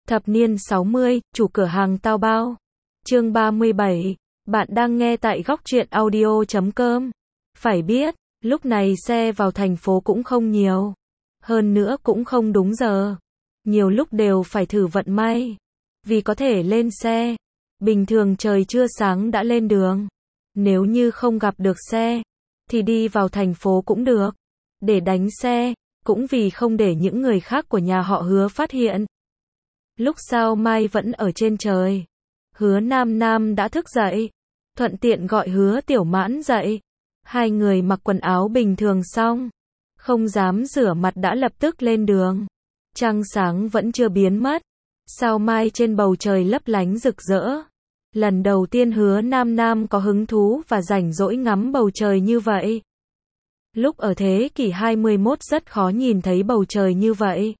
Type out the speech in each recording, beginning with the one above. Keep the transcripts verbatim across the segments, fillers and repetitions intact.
Thập niên sáu mươi, chủ cửa hàng Tao Bao. Chương ba mươi bảy. Bạn đang nghe tại góc truyện audio chấm com. Phải biết, lúc này xe vào thành phố cũng không nhiều. Hơn nữa cũng không đúng giờ. Nhiều lúc đều phải thử vận may. Vì có thể lên xe. Bình thường trời chưa sáng đã lên đường. Nếu như không gặp được xe, thì đi vào thành phố cũng được. Để đánh xe, cũng vì không để những người khác của nhà họ Hứa phát hiện. Lúc Sao Mai vẫn ở trên trời, Hứa Nam Nam đã thức dậy, thuận tiện gọi Hứa Tiểu Mãn dậy. Hai người mặc quần áo bình thường xong, không dám rửa mặt đã lập tức lên đường. Trăng sáng vẫn chưa biến mất, sao mai trên bầu trời lấp lánh rực rỡ. Lần đầu tiên Hứa Nam Nam có hứng thú và rảnh rỗi ngắm bầu trời như vậy. Lúc ở thế kỷ hai mươi mốt rất khó nhìn thấy bầu trời như vậy.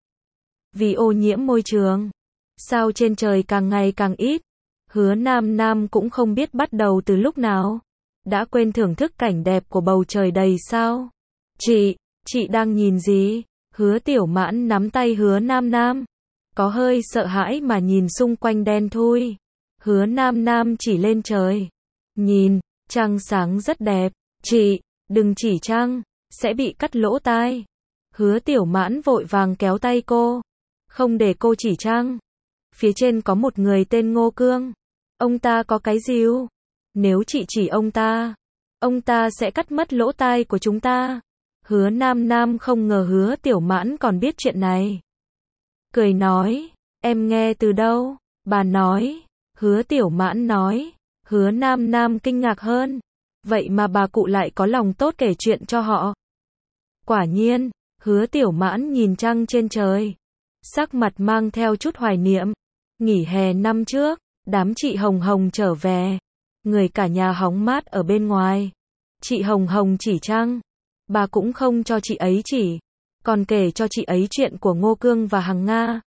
Vì ô nhiễm môi trường, sao trên trời càng ngày càng ít. Hứa Nam Nam cũng không biết bắt đầu từ lúc nào. Đã quên thưởng thức cảnh đẹp của bầu trời đầy sao. Chị, chị đang nhìn gì? Hứa Tiểu Mãn nắm tay Hứa Nam Nam. Có hơi sợ hãi mà nhìn xung quanh đen thui. Hứa Nam Nam chỉ lên trời. Nhìn, trăng sáng rất đẹp. Chị, đừng chỉ trăng, sẽ bị cắt lỗ tai. Hứa Tiểu Mãn vội vàng kéo tay cô. Không để cô chỉ trăng. Phía trên có một người tên Ngô Cương. Ông ta có cái rìu. Nếu chị chỉ ông ta, ông ta sẽ cắt mất lỗ tai của chúng ta. Hứa Nam Nam không ngờ Hứa Tiểu Mãn còn biết chuyện này. Cười nói, em nghe từ đâu? Bà nói. Hứa Tiểu Mãn nói. Hứa Nam Nam kinh ngạc hơn. Vậy mà bà cụ lại có lòng tốt kể chuyện cho họ. Quả nhiên, Hứa Tiểu Mãn nhìn trăng trên trời. Sắc mặt mang theo chút hoài niệm. Nghỉ hè năm trước, đám chị Hồng Hồng trở về. Người cả nhà hóng mát ở bên ngoài. Chị Hồng Hồng chỉ trăng. Bà cũng không cho chị ấy chỉ. Còn kể cho chị ấy chuyện của Ngô Cương và Hằng Nga.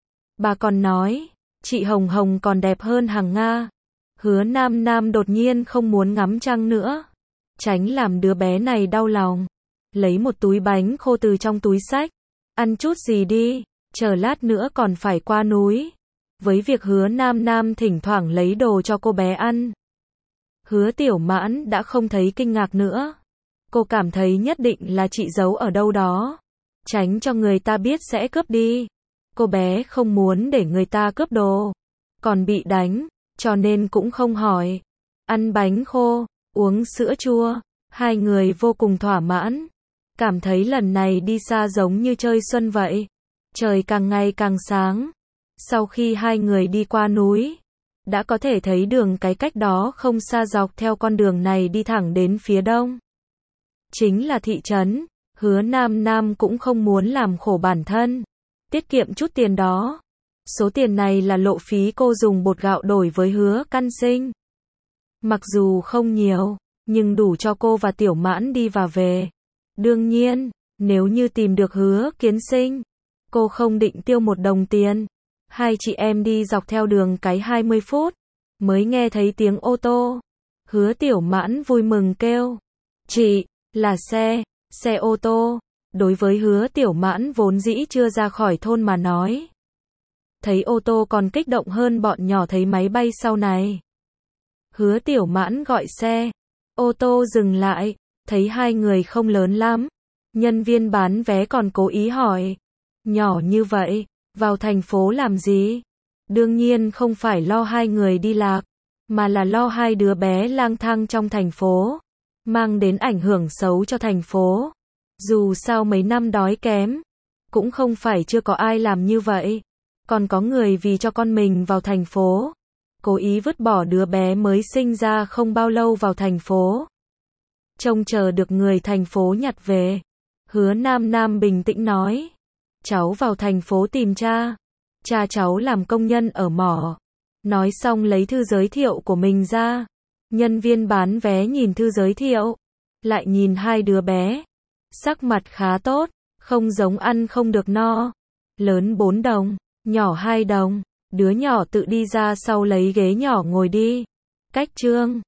Bà còn nói, chị Hồng Hồng còn đẹp hơn Hằng Nga. Hứa Nam Nam đột nhiên không muốn ngắm trăng nữa. Tránh làm đứa bé này đau lòng. Lấy một túi bánh khô từ trong túi xách. Ăn chút gì đi, chờ lát nữa còn phải qua núi. Với việc Hứa Nam Nam thỉnh thoảng lấy đồ cho cô bé ăn, Hứa Tiểu Mãn đã không thấy kinh ngạc nữa. Cô cảm thấy nhất định là chị giấu ở đâu đó. Tránh cho người ta biết sẽ cướp đi. Cô bé không muốn để người ta cướp đồ. Còn bị đánh, cho nên cũng không hỏi. Ăn bánh khô, uống sữa chua. Hai người vô cùng thỏa mãn. Cảm thấy lần này đi xa giống như chơi xuân vậy. Trời càng ngày càng sáng. Sau khi hai người đi qua núi, đã có thể thấy đường cái cách đó không xa dọc theo con đường này đi thẳng đến phía đông. Chính là thị trấn. Hứa Nam Nam cũng không muốn làm khổ bản thân. Tiết kiệm chút tiền đó. Số tiền này là lộ phí cô dùng bột gạo đổi với Hứa Căn Sinh. Mặc dù không nhiều, nhưng đủ cho cô và Tiểu Mãn đi và về. Đương nhiên, nếu như tìm được Hứa Kiến Sinh, cô không định tiêu một đồng tiền. Hai chị em đi dọc theo đường cái hai mươi phút, mới nghe thấy tiếng ô tô. Hứa Tiểu Mãn vui mừng kêu, chị, là xe, xe ô tô. Đối với Hứa Tiểu Mãn vốn dĩ chưa ra khỏi thôn mà nói. Thấy ô tô còn kích động hơn bọn nhỏ thấy máy bay sau này. Hứa Tiểu Mãn gọi xe, ô tô dừng lại, thấy hai người không lớn lắm. Nhân viên bán vé còn cố ý hỏi, nhỏ như vậy, vào thành phố làm gì? Đương nhiên không phải lo hai người đi lạc, mà là lo hai đứa bé lang thang trong thành phố, mang đến ảnh hưởng xấu cho thành phố. Dù sao mấy năm đói kém, cũng không phải chưa có ai làm như vậy. Còn có người vì cho con mình vào thành phố, cố ý vứt bỏ đứa bé mới sinh ra không bao lâu vào thành phố. Trông chờ được người thành phố nhặt về. Hứa Nam Nam bình tĩnh nói, cháu vào thành phố tìm cha. Cha cháu làm công nhân ở mỏ. Nói xong lấy thư giới thiệu của mình ra. Nhân viên bán vé nhìn thư giới thiệu, lại nhìn hai đứa bé. Sắc mặt khá tốt, không giống ăn không được no. Lớn bốn đồng, nhỏ hai đồng. Đứa nhỏ tự đi ra sau lấy ghế nhỏ ngồi đi. Cách trương,